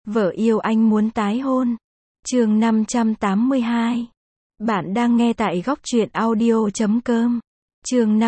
Vợ yêu anh muốn tái hôn. Chương 582. Bạn đang nghe tại góc truyện audio.com. Chương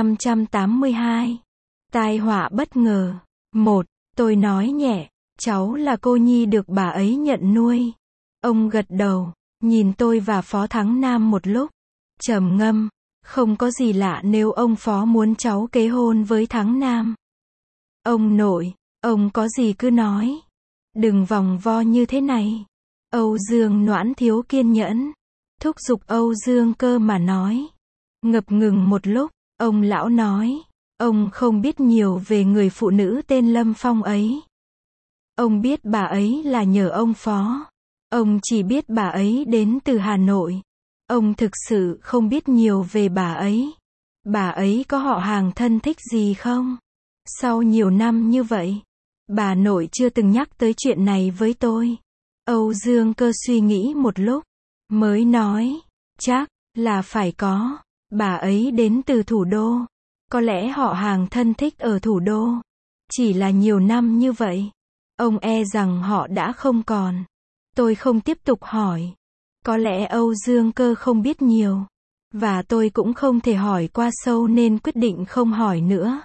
582. Tai họa bất ngờ. 1. Tôi nói nhẹ, cháu là cô nhi được bà ấy nhận nuôi. Ông gật đầu, nhìn tôi và Phó Thắng Nam một lúc, trầm ngâm. Không có gì lạ nếu ông Phó muốn cháu kế hôn với Thắng Nam. Ông nội, ông có gì cứ nói. Đừng vòng vo như thế này. Âu Dương Noãn thiếu kiên nhẫn. Thúc giục Âu Dương Cơ mà nói. Ngập ngừng một lúc, ông lão nói. Ông không biết nhiều về người phụ nữ tên Lâm Phong ấy. Ông biết bà ấy là nhờ ông Phó. Ông chỉ biết bà ấy đến từ Hà Nội. Ông thực sự không biết nhiều về bà ấy. Bà ấy có họ hàng thân thích gì không? Sau nhiều năm như vậy, bà nội chưa từng nhắc tới chuyện này với tôi. Âu Dương Cơ suy nghĩ một lúc, mới nói, chắc là phải có. Bà ấy đến từ thủ đô. Có lẽ họ hàng thân thích ở thủ đô. Chỉ là nhiều năm như vậy, ông e rằng họ đã không còn. Tôi không tiếp tục hỏi. Có lẽ Âu Dương Cơ không biết nhiều. Và tôi cũng không thể hỏi qua sâu nên quyết định không hỏi nữa.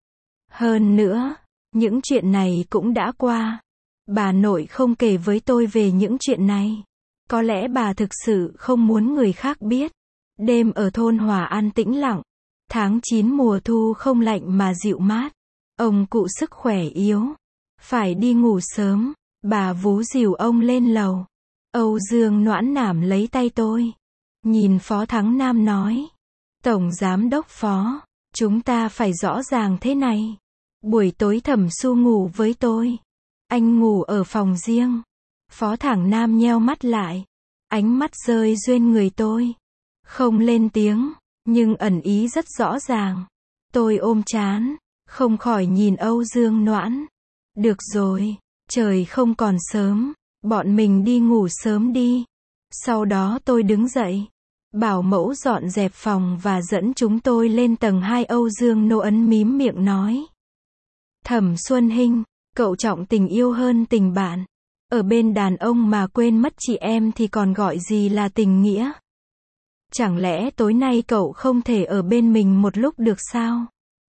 Hơn nữa, những chuyện này cũng đã qua. Bà nội không kể với tôi về những chuyện này. Có lẽ bà thực sự không muốn người khác biết. Đêm ở thôn Hòa An tĩnh lặng. Tháng 9 mùa thu không lạnh mà dịu mát. Ông cụ sức khỏe yếu. Phải đi ngủ sớm. Bà vú dìu ông lên lầu. Âu Dương Noãn nảm lấy tay tôi. Nhìn Phó Thắng Nam nói. Tổng Giám đốc Phó, chúng ta phải rõ ràng thế này. Buổi tối Thẩm Xu ngủ với tôi. Anh ngủ ở phòng riêng. Phó Thắng Nam nheo mắt lại. Ánh mắt rơi duyên người tôi. Không lên tiếng, nhưng ẩn ý rất rõ ràng. Tôi ôm trán, không khỏi nhìn Âu Dương Noãn. Được rồi, trời không còn sớm. Bọn mình đi ngủ sớm đi. Sau đó tôi đứng dậy. Bảo mẫu dọn dẹp phòng và dẫn chúng tôi lên tầng 2. Âu Dương Noãn mím miệng nói. Thẩm Xuân Hinh, cậu trọng tình yêu hơn tình bạn. Ở bên đàn ông mà quên mất chị em thì còn gọi gì là tình nghĩa? Chẳng lẽ tối nay cậu không thể ở bên mình một lúc được sao?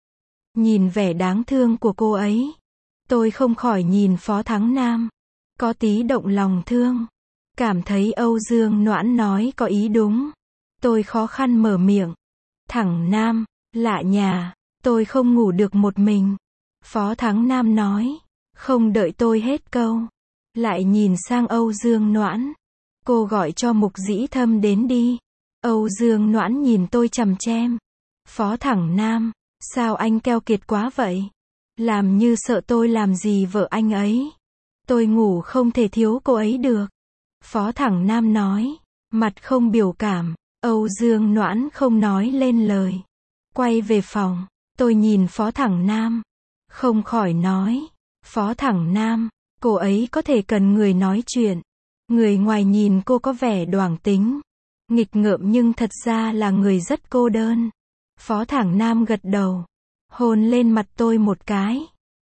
Nhìn vẻ đáng thương của cô ấy, tôi không khỏi nhìn Phó Thắng Nam. Có tí động lòng thương. Cảm thấy Âu Dương Noãn nói có ý đúng. Tôi khó khăn mở miệng. Thẳng Nam, lạ nhà, tôi không ngủ được một mình. Phó Thắng Nam nói. Không đợi tôi hết câu. Lại nhìn sang Âu Dương Noãn. Cô gọi cho Mục Dĩ Thâm đến đi. Âu Dương Noãn nhìn tôi chằm chằm. Phó Thắng Nam, sao anh keo kiệt quá vậy? Làm như sợ tôi làm gì vợ anh ấy. Tôi ngủ không thể thiếu cô ấy được. Phó Thắng Nam nói. Mặt không biểu cảm. Âu Dương Noãn không nói lên lời. Quay về phòng. Tôi nhìn Phó Thắng Nam. Không khỏi nói. Phó Thắng Nam, cô ấy có thể cần người nói chuyện. Người ngoài nhìn cô có vẻ đoảng tính, nghịch ngợm nhưng thật ra là người rất cô đơn. Phó Thắng Nam gật đầu. Hôn lên mặt tôi một cái.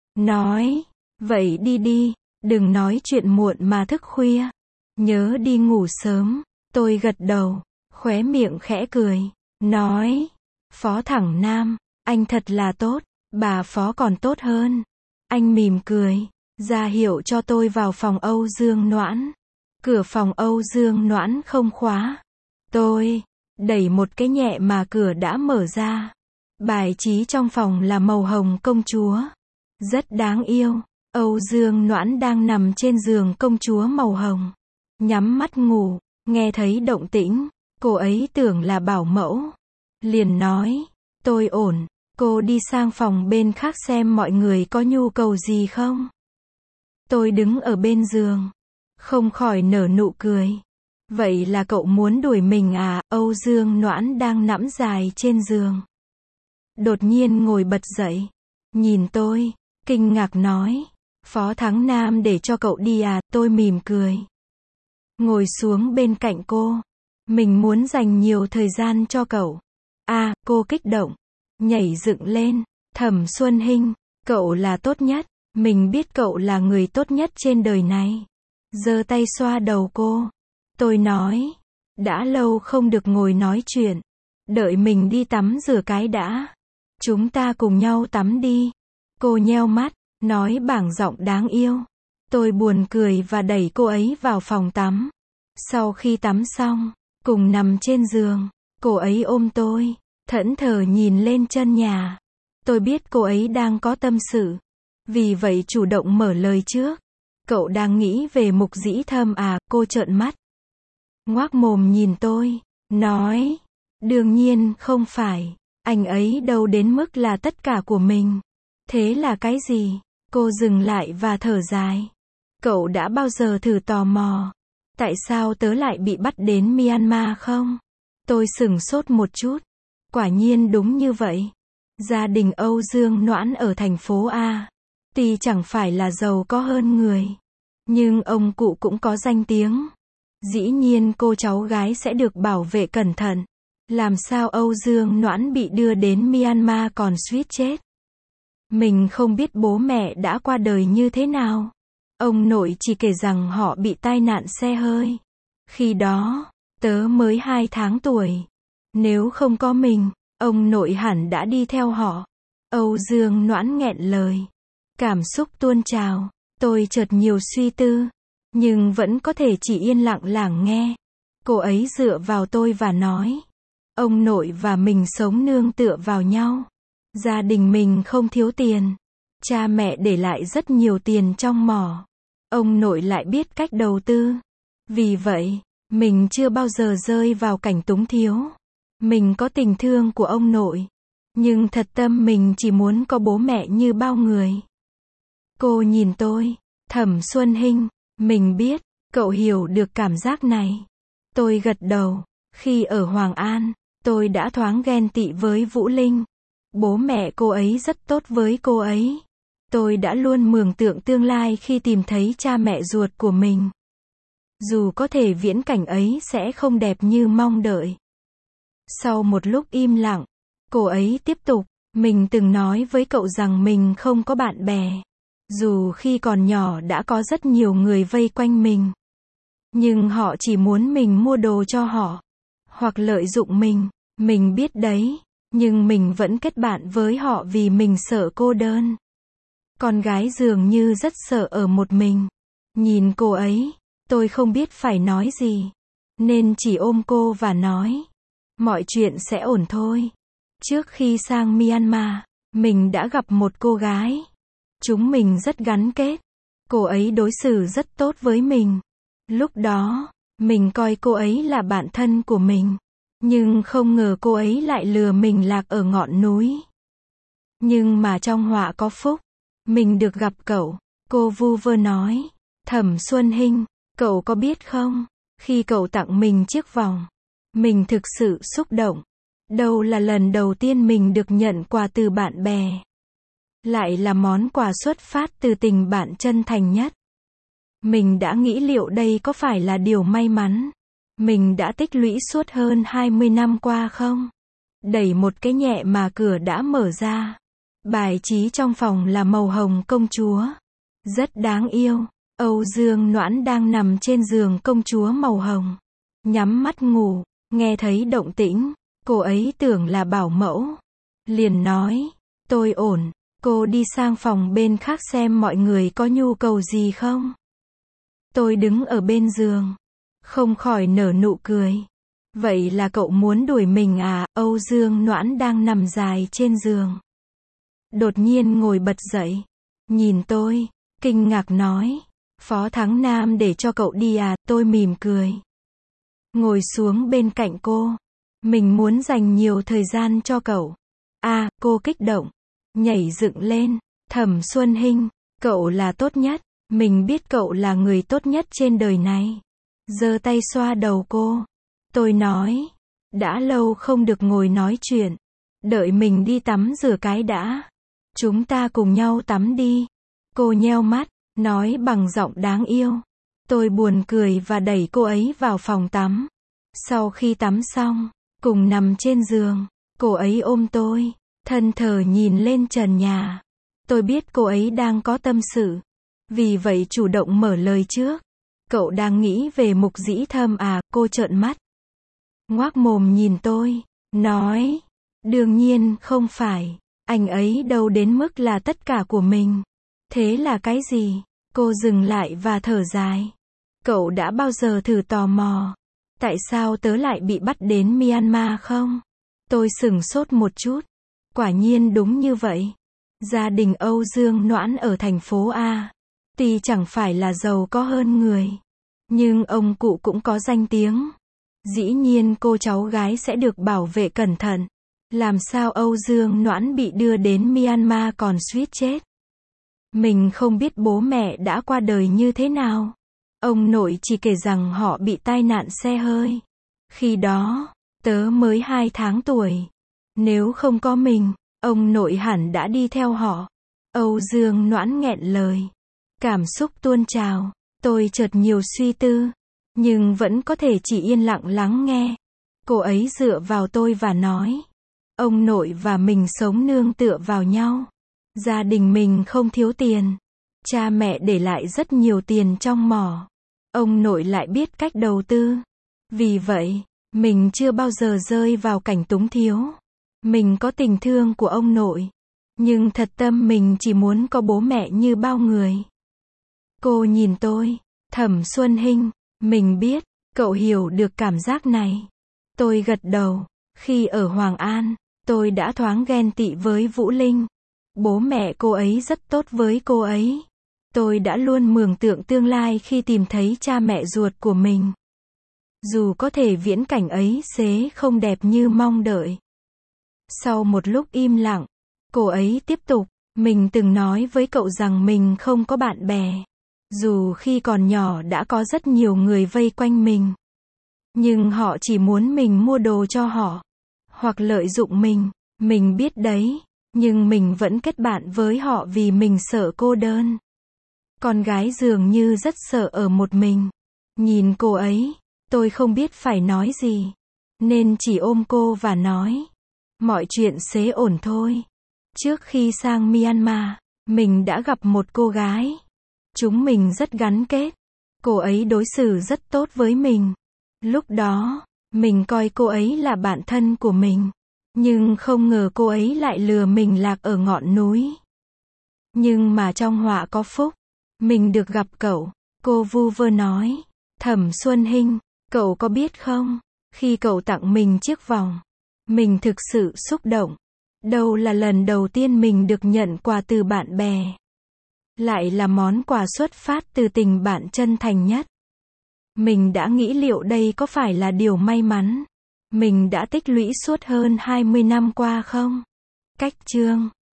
Nói. Vậy đi đi. Đừng nói chuyện muộn mà thức khuya. Nhớ đi ngủ sớm. Tôi gật đầu. Khóe miệng khẽ cười. Nói. Phó Thắng Nam, anh thật là tốt. Bà Phó còn tốt hơn. Anh mỉm cười. Ra hiệu cho tôi vào phòng Âu Dương Noãn. Cửa phòng Âu Dương Noãn không khóa. Tôi đẩy một cái nhẹ mà cửa đã mở ra. Bài trí trong phòng là màu hồng công chúa. Rất đáng yêu. Âu Dương Noãn đang nằm trên giường công chúa màu hồng. Nhắm mắt ngủ. Nghe thấy động tĩnh. Cô ấy tưởng là bảo mẫu. Liền nói. Tôi ổn. Cô đi sang phòng bên khác xem mọi người có nhu cầu gì không. Tôi đứng ở bên giường. Không khỏi nở nụ cười. Vậy là cậu muốn đuổi mình à? Âu Dương Noãn đang nằm dài trên giường. Đột nhiên ngồi bật dậy. Nhìn tôi. Kinh ngạc nói. Phó Thắng Nam để cho cậu đi à? Tôi mỉm cười. Ngồi xuống bên cạnh cô. Mình muốn dành nhiều thời gian cho cậu. À, cô kích động. Nhảy dựng lên. Thẩm Xuân Hinh, cậu là tốt nhất. Mình biết cậu là người tốt nhất trên đời này. giơ tay xoa đầu cô. Tôi nói, đã lâu không được ngồi nói chuyện. Đợi mình đi tắm rửa cái đã. Chúng ta cùng nhau tắm đi. Cô nheo mắt, nói bằng giọng đáng yêu. Tôi buồn cười và đẩy cô ấy vào phòng tắm. Sau khi tắm xong, cùng nằm trên giường, cô ấy ôm tôi, thẫn thờ nhìn lên chân nhà. Tôi biết cô ấy đang có tâm sự. Vì vậy chủ động mở lời trước. Cậu đang nghĩ về Mục Dĩ Thâm à? Cô trợn mắt, ngoác mồm nhìn tôi, nói, đương nhiên không phải. Anh ấy đâu đến mức là tất cả của mình. Thế là cái gì? Cô dừng lại và thở dài. Cậu đã bao giờ thử tò mò, tại sao tớ lại bị bắt đến Myanmar không? Tôi sửng sốt một chút. Quả nhiên đúng như vậy. Gia đình Âu Dương Noãn ở thành phố A. Tuy chẳng phải là giàu có hơn người, nhưng ông cụ cũng có danh tiếng. Dĩ nhiên cô cháu gái sẽ được bảo vệ cẩn thận. Làm sao Âu Dương Noãn bị đưa đến Myanmar còn suýt chết? Mình không biết bố mẹ đã qua đời như thế nào. Ông nội chỉ kể rằng họ bị tai nạn xe hơi. Khi đó, tớ mới 2 tháng tuổi. Nếu không có mình, ông nội hẳn đã đi theo họ. Âu Dương Noãn nghẹn lời. Cảm xúc tuôn trào. Tôi chợt nhiều suy tư, nhưng vẫn có thể chỉ yên lặng lảng nghe. Cô ấy dựa vào tôi và nói, ông nội và mình sống nương tựa vào nhau. Gia đình mình không thiếu tiền. Cha mẹ để lại rất nhiều tiền trong mỏ. Ông nội lại biết cách đầu tư. Vì vậy, mình chưa bao giờ rơi vào cảnh túng thiếu. Mình có tình thương của ông nội, nhưng thật tâm mình chỉ muốn có bố mẹ như bao người. Cô nhìn tôi, Thẩm Xuân Hinh, mình biết, cậu hiểu được cảm giác này. Tôi gật đầu. Khi ở Hoàng An, tôi đã thoáng ghen tị với Vũ Linh. Bố mẹ cô ấy rất tốt với cô ấy. Tôi đã luôn mường tượng tương lai khi tìm thấy cha mẹ ruột của mình. Dù có thể viễn cảnh ấy sẽ không đẹp như mong đợi. Sau một lúc im lặng, cô ấy tiếp tục, mình từng nói với cậu rằng mình không có bạn bè. Dù khi còn nhỏ đã có rất nhiều người vây quanh mình. Nhưng họ chỉ muốn mình mua đồ cho họ. Hoặc lợi dụng mình. Mình biết đấy. Nhưng mình vẫn kết bạn với họ vì mình sợ cô đơn. Con gái dường như rất sợ ở một mình. Nhìn cô ấy, tôi không biết phải nói gì. Nên chỉ ôm cô và nói, mọi chuyện sẽ ổn thôi. Trước khi sang Myanmar, mình đã gặp một cô gái. Chúng mình rất gắn kết. Cô ấy đối xử rất tốt với mình. Lúc đó, mình coi cô ấy là bạn thân của mình. Nhưng không ngờ cô ấy lại lừa mình lạc ở ngọn núi. Nhưng mà trong họa có phúc. Mình được gặp cậu. Cô vu vơ nói. Thẩm Xuân Hinh, cậu có biết không? Khi cậu tặng mình chiếc vòng, mình thực sự xúc động. Đâu là lần đầu tiên mình được nhận quà từ bạn bè. Lại là món quà xuất phát từ tình bạn chân thành nhất. Mình đã nghĩ liệu đây có phải là điều may mắn mình đã tích lũy suốt hơn 20 năm qua không? Đẩy một cái nhẹ mà cửa đã mở ra. Bài trí trong phòng là màu hồng công chúa. Rất đáng yêu. Âu Dương Noãn đang nằm trên giường công chúa màu hồng. Nhắm mắt ngủ. Nghe thấy động tĩnh. Cô ấy tưởng là bảo mẫu. Liền nói. Tôi ổn. Cô đi sang phòng bên khác xem mọi người có nhu cầu gì không. Tôi đứng ở bên giường. Không khỏi nở nụ cười. Vậy là cậu muốn đuổi mình à? Âu Dương Noãn đang nằm dài trên giường. Đột nhiên ngồi bật dậy. Nhìn tôi. Kinh ngạc nói. Phó Thắng Nam để cho cậu đi à? Tôi mỉm cười. Ngồi xuống bên cạnh cô. Mình muốn dành nhiều thời gian cho cậu. À, cô kích động. Nhảy dựng lên. Thẩm Xuân Hinh, cậu là tốt nhất. Mình biết cậu là người tốt nhất trên đời này. Giơ tay xoa đầu cô. Tôi nói. Đã lâu không được ngồi nói chuyện. Đợi mình đi tắm rửa cái đã. Chúng ta cùng nhau tắm đi. Cô nheo mắt, nói bằng giọng đáng yêu. Tôi buồn cười và đẩy cô ấy vào phòng tắm. Sau khi tắm xong, cùng nằm trên giường, cô ấy ôm tôi, thẫn thờ nhìn lên trần nhà. Tôi biết cô ấy đang có tâm sự. Vì vậy chủ động mở lời trước. Cậu đang nghĩ về Mục Dĩ Thâm à? Cô trợn mắt, ngoác mồm nhìn tôi, nói, đương nhiên không phải, anh ấy đâu đến mức là tất cả của mình. Thế là cái gì? Cô dừng lại và thở dài. Cậu đã bao giờ thử tò mò, tại sao tớ lại bị bắt đến Myanmar không? Tôi sửng sốt một chút. Quả nhiên đúng như vậy. Gia đình Âu Dương Noãn ở thành phố A. Tuy chẳng phải là giàu có hơn người, nhưng ông cụ cũng có danh tiếng. Dĩ nhiên cô cháu gái sẽ được bảo vệ cẩn thận. Làm sao Âu Dương Noãn bị đưa đến Myanmar còn suýt chết? Mình không biết bố mẹ đã qua đời như thế nào. Ông nội chỉ kể rằng họ bị tai nạn xe hơi. Khi đó, tớ mới 2 tháng tuổi. Nếu không có mình, ông nội hẳn đã đi theo họ. Âu Dương Noãn nghẹn lời. Cảm xúc tuôn trào. Tôi chợt nhiều suy tư, nhưng vẫn có thể chỉ yên lặng lắng nghe. Cô ấy dựa vào tôi và nói, ông nội và mình sống nương tựa vào nhau. Gia đình mình không thiếu tiền. Cha mẹ để lại rất nhiều tiền trong mỏ. Ông nội lại biết cách đầu tư. Vì vậy, mình chưa bao giờ rơi vào cảnh túng thiếu. Mình có tình thương của ông nội, nhưng thật tâm mình chỉ muốn có bố mẹ như bao người. Cô nhìn tôi, Thẩm Xuân Hinh, mình biết, cậu hiểu được cảm giác này. Tôi gật đầu. Khi ở Hoàng An, tôi đã thoáng ghen tị với Vũ Linh. Bố mẹ cô ấy rất tốt với cô ấy. Tôi đã luôn mường tượng tương lai khi tìm thấy cha mẹ ruột của mình. Dù có thể viễn cảnh ấy sẽ không đẹp như mong đợi. Sau một lúc im lặng, cô ấy tiếp tục, mình từng nói với cậu rằng mình không có bạn bè. Dù khi còn nhỏ đã có rất nhiều người vây quanh mình. Nhưng họ chỉ muốn mình mua đồ cho họ. Hoặc lợi dụng mình biết đấy. Nhưng mình vẫn kết bạn với họ vì mình sợ cô đơn. Con gái dường như rất sợ ở một mình. Nhìn cô ấy, tôi không biết phải nói gì. Nên chỉ ôm cô và nói, mọi chuyện sẽ ổn thôi. Trước khi sang Myanmar, mình đã gặp một cô gái. Chúng mình rất gắn kết. Cô ấy đối xử rất tốt với mình. Lúc đó, mình coi cô ấy là bạn thân của mình. Nhưng không ngờ cô ấy lại lừa mình lạc ở ngọn núi. Nhưng mà trong họa có phúc. Mình được gặp cậu. Cô vu vơ nói. Thẩm Xuân Hinh, cậu có biết không? Khi cậu tặng mình chiếc vòng, mình thực sự xúc động. Đâu là lần đầu tiên mình được nhận quà từ bạn bè. Lại là món quà xuất phát từ tình bạn chân thành nhất. Mình đã nghĩ liệu đây có phải là điều may mắn mình đã tích lũy suốt hơn 20 năm qua không? Cách chương